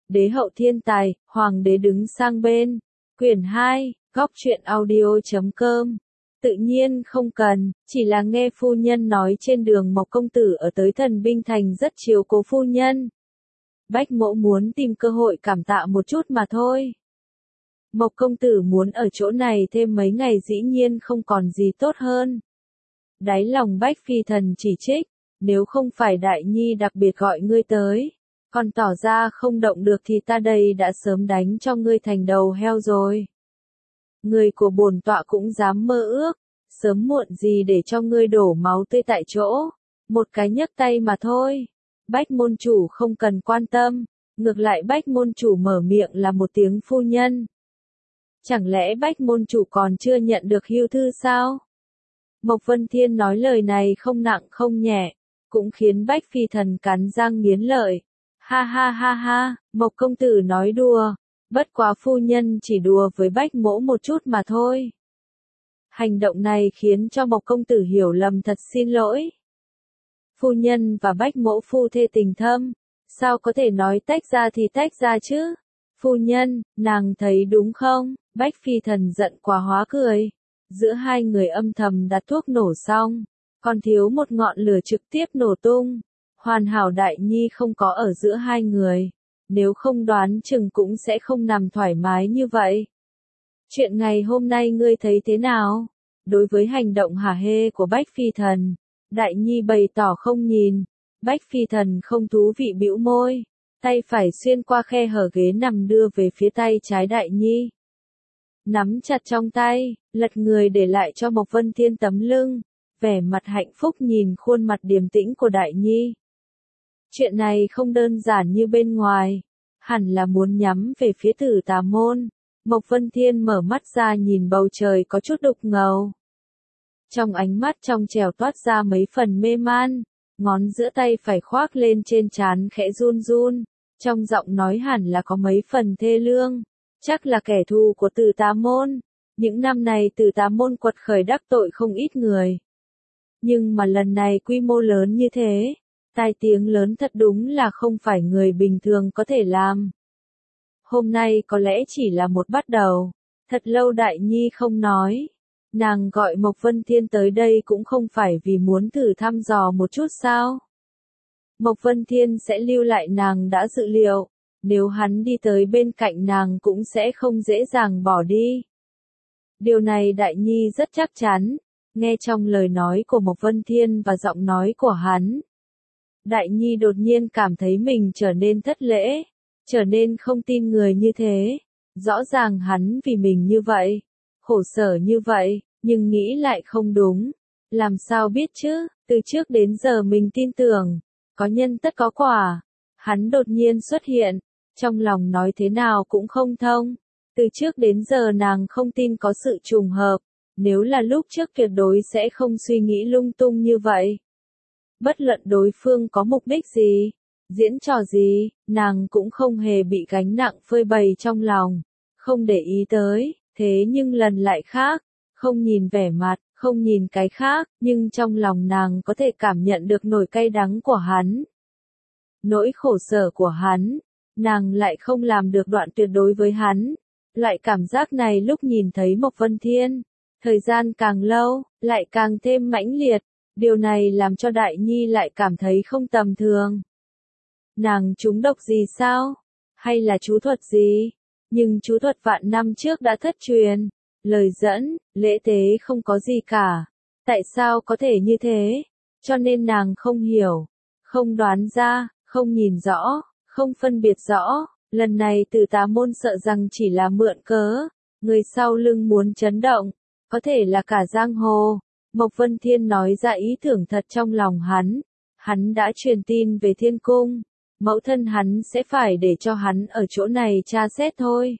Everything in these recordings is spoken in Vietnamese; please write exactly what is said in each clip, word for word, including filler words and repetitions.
Đế hậu thiên tài, hoàng đế đứng sang bên. Quyển hai, góc truyện audio chấm com. Tự nhiên không cần, chỉ là nghe phu nhân nói trên đường Mộc công tử ở tới Thần Binh Thành rất chiếu cố phu nhân. Bách mỗ muốn tìm cơ hội cảm tạ một chút mà thôi. Mộc công tử muốn ở chỗ này thêm mấy ngày dĩ nhiên không còn gì tốt hơn. Đáy lòng Bách Phi Thần chỉ trích, nếu không phải Đại Nhi đặc biệt gọi ngươi tới, còn tỏ ra không động được thì ta đây đã sớm đánh cho ngươi thành đầu heo rồi. Người của bổn tọa cũng dám mơ ước, sớm muộn gì để cho ngươi đổ máu tươi tại chỗ, một cái nhấc tay mà thôi. Bách môn chủ không cần quan tâm, ngược lại Bách môn chủ mở miệng là một tiếng phu nhân. Chẳng lẽ Bách môn chủ còn chưa nhận được hưu thư sao? Mộc Vân Thiên nói lời này không nặng không nhẹ, cũng khiến Bách Phi Thần cắn răng nghiến lợi. Ha ha ha ha, Mộc công tử nói đùa, bất quá phu nhân chỉ đùa với Bách mỗ một chút mà thôi. Hành động này khiến cho Mộc công tử hiểu lầm, thật xin lỗi. Phu nhân và Bách mỗ phu thê tình thâm, sao có thể nói tách ra thì tách ra chứ? Phu nhân, nàng thấy đúng không? Bách Phi Thần giận quá hóa cười. Giữa hai người âm thầm đặt thuốc nổ xong, còn thiếu một ngọn lửa trực tiếp nổ tung. Hoàn hảo Đại Nhi không có ở giữa hai người, nếu không đoán chừng cũng sẽ không nằm thoải mái như vậy. Chuyện ngày hôm nay ngươi thấy thế nào? Đối với hành động hả hê của Bách Phi Thần, Đại Nhi bày tỏ không nhìn. Bách Phi Thần không thú vị bĩu môi, tay phải xuyên qua khe hở ghế nằm đưa về phía tay trái Đại Nhi. Nắm chặt trong tay, lật người để lại cho Mộc Vân Thiên tấm lưng, vẻ mặt hạnh phúc nhìn khuôn mặt điềm tĩnh của Đại Nhi. Chuyện này không đơn giản như bên ngoài, hẳn là muốn nhắm về phía Tử Tà Môn. Mộc Vân Thiên mở mắt ra nhìn bầu trời có chút đục ngầu. Trong ánh mắt trong trẻo toát ra mấy phần mê man, ngón giữa tay phải khoác lên trên trán khẽ run run, trong giọng nói hẳn là có mấy phần thê lương. Chắc là kẻ thù của Tử Tà Môn. Những năm này Tử Tà Môn quật khởi đắc tội không ít người. Nhưng mà lần này quy mô lớn như thế, tai tiếng lớn thật đúng là không phải người bình thường có thể làm. Hôm nay có lẽ chỉ là một bắt đầu. Thật lâu Đại Nhi không nói. Nàng gọi Mộc Vân Thiên tới đây cũng không phải vì muốn thử thăm dò một chút sao. Mộc Vân Thiên sẽ lưu lại nàng đã dự liệu. Nếu hắn đi tới bên cạnh nàng cũng sẽ không dễ dàng bỏ đi. Điều này Đại Nhi rất chắc chắn, nghe trong lời nói của Mộc Vân Thiên và giọng nói của hắn. Đại Nhi đột nhiên cảm thấy mình trở nên thất lễ, trở nên không tin người như thế. Rõ ràng hắn vì mình như vậy, khổ sở như vậy, nhưng nghĩ lại không đúng. Làm sao biết chứ, từ trước đến giờ mình tin tưởng, có nhân tất có quả. Hắn đột nhiên xuất hiện. Trong lòng nói thế nào cũng không thông. Từ trước đến giờ nàng không tin có sự trùng hợp. Nếu là lúc trước tuyệt đối sẽ không suy nghĩ lung tung như vậy. Bất luận đối phương có mục đích gì, diễn trò gì, nàng cũng không hề bị gánh nặng phơi bày trong lòng. Không để ý tới, thế nhưng lần lại khác. Không nhìn vẻ mặt, không nhìn cái khác, nhưng trong lòng nàng có thể cảm nhận được nỗi cay đắng của hắn. Nỗi khổ sở của hắn. Nàng lại không làm được đoạn tuyệt đối với hắn. Loại cảm giác này lúc nhìn thấy Mộc Vân Thiên, thời gian càng lâu, lại càng thêm mãnh liệt. Điều này làm cho Đại Nhi lại cảm thấy không tầm thường. Nàng trúng độc gì sao? Hay là chú thuật gì? Nhưng chú thuật vạn năm trước đã thất truyền. Lời dẫn, lễ tế không có gì cả. Tại sao có thể như thế? Cho nên nàng không hiểu, không đoán ra, không nhìn rõ. Không phân biệt rõ, lần này Tử Tà Môn sợ rằng chỉ là mượn cớ, người sau lưng muốn chấn động, có thể là cả giang hồ. Mộc Vân Thiên nói ra ý tưởng thật trong lòng hắn, hắn đã truyền tin về Thiên Cung, mẫu thân hắn sẽ phải để cho hắn ở chỗ này tra xét thôi.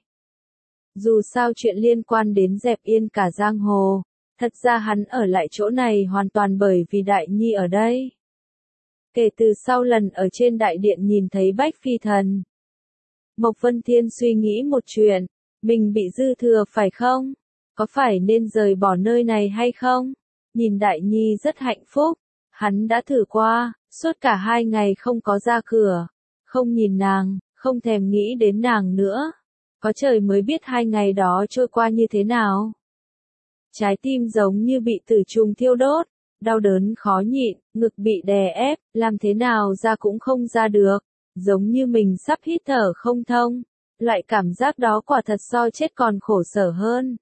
Dù sao chuyện liên quan đến dẹp yên cả giang hồ, thật ra hắn ở lại chỗ này hoàn toàn bởi vì Đại Nhi ở đây. Kể từ sau lần ở trên đại điện nhìn thấy Bách Phi Thần, Mộc Vân Thiên suy nghĩ một chuyện, mình bị dư thừa phải không? Có phải nên rời bỏ nơi này hay không? Nhìn Đại Nhi rất hạnh phúc, hắn đã thử qua, suốt cả hai ngày không có ra cửa, không nhìn nàng, không thèm nghĩ đến nàng nữa. Có trời mới biết hai ngày đó trôi qua như thế nào. Trái tim giống như bị tử trùng thiêu đốt, đau đớn khó nhịn, ngực bị đè ép, làm thế nào ra cũng không ra được, giống như mình sắp hít thở không thông. Loại cảm giác đó quả thật so chết còn khổ sở hơn.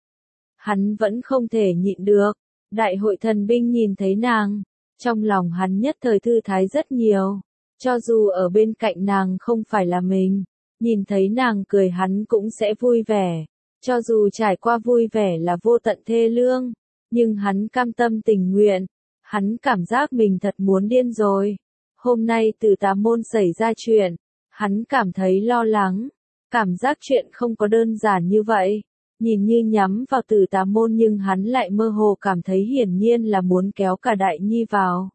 Hắn vẫn không thể nhịn được. Đại hội thần binh nhìn thấy nàng, trong lòng hắn nhất thời thư thái rất nhiều. Cho dù ở bên cạnh nàng không phải là mình, nhìn thấy nàng cười hắn cũng sẽ vui vẻ. Cho dù trải qua vui vẻ là vô tận thê lương, nhưng hắn cam tâm tình nguyện. Hắn cảm giác mình thật muốn điên rồi. Hôm nay Từ Tà Môn xảy ra chuyện, hắn cảm thấy lo lắng. Cảm giác chuyện không có đơn giản như vậy. Nhìn như nhắm vào Từ Tà Môn nhưng hắn lại mơ hồ cảm thấy hiển nhiên là muốn kéo cả Đại Nhi vào.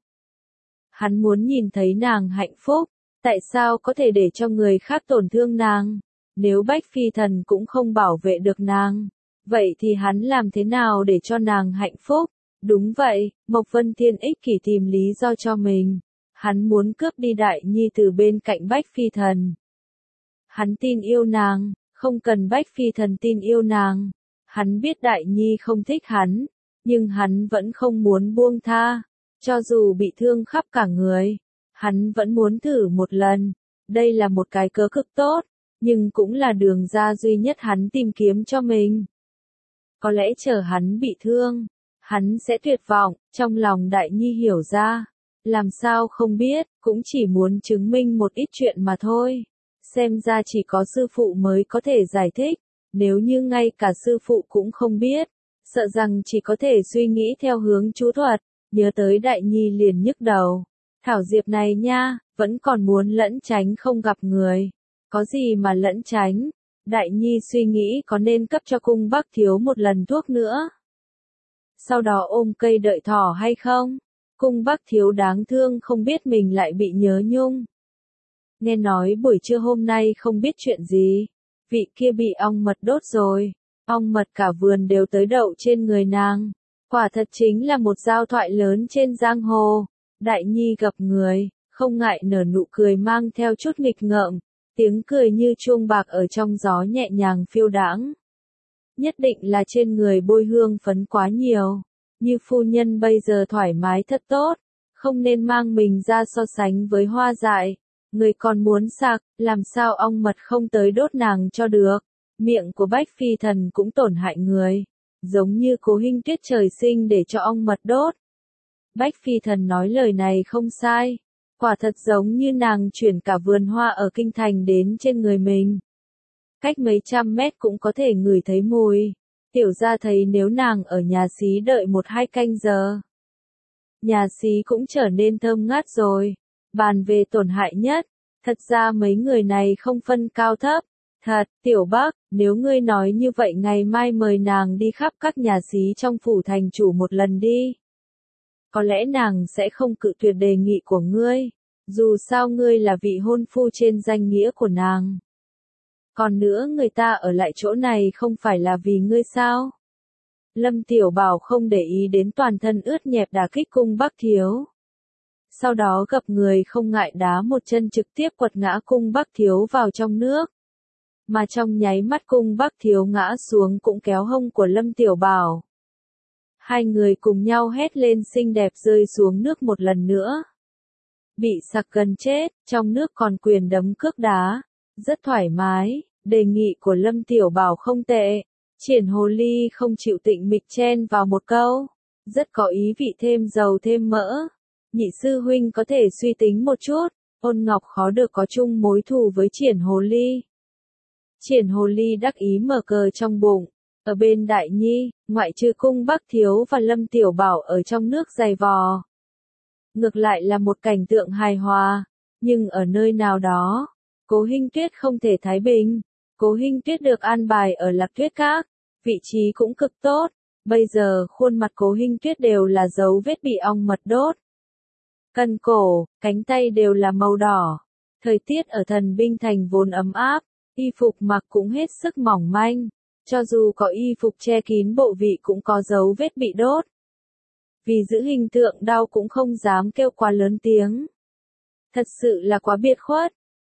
Hắn muốn nhìn thấy nàng hạnh phúc. Tại sao có thể để cho người khác tổn thương nàng? Nếu Bách Phi Thần cũng không bảo vệ được nàng, vậy thì hắn làm thế nào để cho nàng hạnh phúc? Đúng vậy, Mộc Vân Thiên ích kỷ tìm lý do cho mình. Hắn muốn cướp đi Đại Nhi từ bên cạnh Bách Phi Thần. Hắn tin yêu nàng, không cần Bách Phi Thần tin yêu nàng. Hắn biết Đại Nhi không thích hắn, nhưng hắn vẫn không muốn buông tha. Cho dù bị thương khắp cả người, hắn vẫn muốn thử một lần. Đây là một cái cớ cực tốt, nhưng cũng là đường ra duy nhất hắn tìm kiếm cho mình. Có lẽ chờ hắn bị thương, hắn sẽ tuyệt vọng. Trong lòng Đại Nhi hiểu ra, làm sao không biết, cũng chỉ muốn chứng minh một ít chuyện mà thôi. Xem ra chỉ có sư phụ mới có thể giải thích, nếu như ngay cả sư phụ cũng không biết, sợ rằng chỉ có thể suy nghĩ theo hướng chú thuật. Nhớ tới Đại Nhi liền nhức đầu. Thảo Diệp này nha, vẫn còn muốn lẫn tránh không gặp người. Có gì mà lẫn tránh? Đại Nhi suy nghĩ có nên cấp cho cung Bắc Thiếu một lần thuốc nữa. Sau đó ôm cây đợi thỏ hay không? Cung Bắc Thiếu đáng thương không biết mình lại bị nhớ nhung. Nghe nói buổi trưa hôm nay không biết chuyện gì. Vị kia bị ong mật đốt rồi. Ong mật cả vườn đều tới đậu trên người nàng. Quả thật chính là một giao thoại lớn trên giang hồ. Đại Nhi gặp người, không ngại nở nụ cười mang theo chút nghịch ngợm. Tiếng cười như chuông bạc ở trong gió nhẹ nhàng phiêu đãng. Nhất định là trên người bôi hương phấn quá nhiều. Như phu nhân bây giờ thoải mái thật tốt. Không nên mang mình ra so sánh với hoa dại. Người còn muốn sạc, làm sao ong mật không tới đốt nàng cho được. Miệng của Bách Phi Thần cũng tổn hại người. Giống như Cố Hinh Tuyết trời sinh để cho ong mật đốt. Bách Phi Thần nói lời này không sai. Quả thật giống như nàng chuyển cả vườn hoa ở kinh thành đến trên người mình. Cách mấy trăm mét cũng có thể ngửi thấy mùi. Tiểu gia thấy nếu nàng ở nhà xí đợi một hai canh giờ, nhà xí cũng trở nên thơm ngát rồi. Bàn về tổn hại nhất, thật ra mấy người này không phân cao thấp. Thật, Tiểu Bắc, nếu ngươi nói như vậy ngày mai mời nàng đi khắp các nhà xí trong phủ thành chủ một lần đi. Có lẽ nàng sẽ không cự tuyệt đề nghị của ngươi. Dù sao ngươi là vị hôn phu trên danh nghĩa của nàng. Còn nữa người ta ở lại chỗ này không phải là vì ngươi sao? Lâm Tiểu Bảo không để ý đến toàn thân ướt nhẹp đả kích cung Bắc Thiếu. Sau đó gặp người không ngại đá một chân trực tiếp quật ngã cung Bắc Thiếu vào trong nước. Mà trong nháy mắt cung Bắc Thiếu ngã xuống cũng kéo hông của Lâm Tiểu Bảo. Hai người cùng nhau hét lên xinh đẹp rơi xuống nước một lần nữa. Bị sặc gần chết, trong nước còn quyền đấm cước đá. Rất thoải mái, đề nghị của Lâm Tiểu Bảo không tệ. Triển Hồ Ly không chịu tịnh mịch chen vào một câu. Rất có ý vị thêm dầu thêm mỡ. Nhị sư huynh có thể suy tính một chút. Ôn Ngọc khó được có chung mối thù với Triển Hồ Ly. Triển Hồ Ly đắc ý mở cờ trong bụng. Ở bên Đại Nhi, ngoại trừ cung Bắc Thiếu và Lâm Tiểu Bảo ở trong nước giày vò. Ngược lại là một cảnh tượng hài hòa. Nhưng ở nơi nào đó, Cố Hinh Tuyết không thể thái bình. Cố Hinh Tuyết được an bài ở Lạc Tuyết Các. Vị trí cũng cực tốt. Bây giờ khuôn mặt Cố Hinh Tuyết đều là dấu vết bị ong mật đốt. Cần cổ, cánh tay đều là màu đỏ. Thời tiết ở Thần Binh Thành vốn ấm áp. Y phục mặc cũng hết sức mỏng manh. Cho dù có y phục che kín bộ vị cũng có dấu vết bị đốt. Vì giữ hình tượng đau cũng không dám kêu quá lớn tiếng. Thật sự là quá biệt khuất.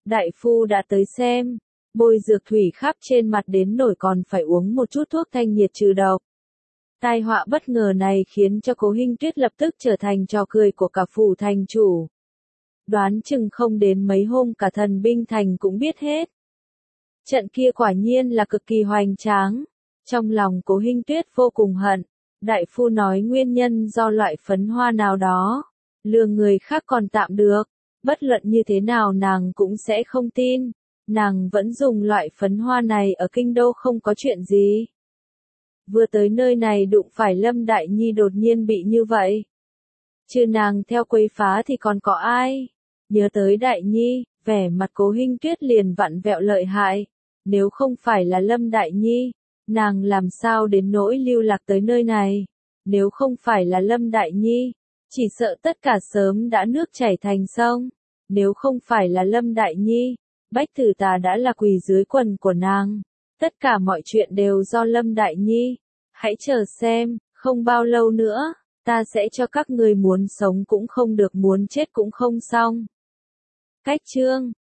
đại phu đã tới xem, bôi dược thủy khắp trên mặt đến nổi còn phải uống một chút thuốc thanh nhiệt trừ độc. Tai họa bất ngờ này khiến cho Cố Hinh Tuyết lập tức trở thành trò cười của cả phủ thành chủ. Đoán chừng không đến mấy hôm cả thần binh thành cũng biết hết. Trận kia quả nhiên là cực kỳ hoành tráng. Trong lòng Cố Hinh Tuyết vô cùng hận. Đại phu nói nguyên nhân do loại phấn hoa nào đó. Lừa người khác còn tạm được. Bất luận như thế nào nàng cũng sẽ không tin. Nàng vẫn dùng loại phấn hoa này ở kinh đô không có chuyện gì. Vừa tới nơi này đụng phải Lâm Đại Nhi đột nhiên bị như vậy. Chứ nàng theo quấy phá thì còn có ai? Nhớ tới Đại Nhi, vẻ mặt Cố Hinh Tuyết liền vặn vẹo lợi hại. Nếu không phải là Lâm Đại Nhi, nàng làm sao đến nỗi lưu lạc tới nơi này? Nếu không phải là Lâm Đại Nhi, chỉ sợ tất cả sớm đã nước chảy thành sông. Nếu không phải là Lâm Đại Nhi, Bách Tử Tà đã là quỳ dưới quần của nàng. Tất cả mọi chuyện đều do Lâm Đại Nhi. Hãy chờ xem, không bao lâu nữa, ta sẽ cho các người muốn sống cũng không được muốn chết cũng không xong. Cách chương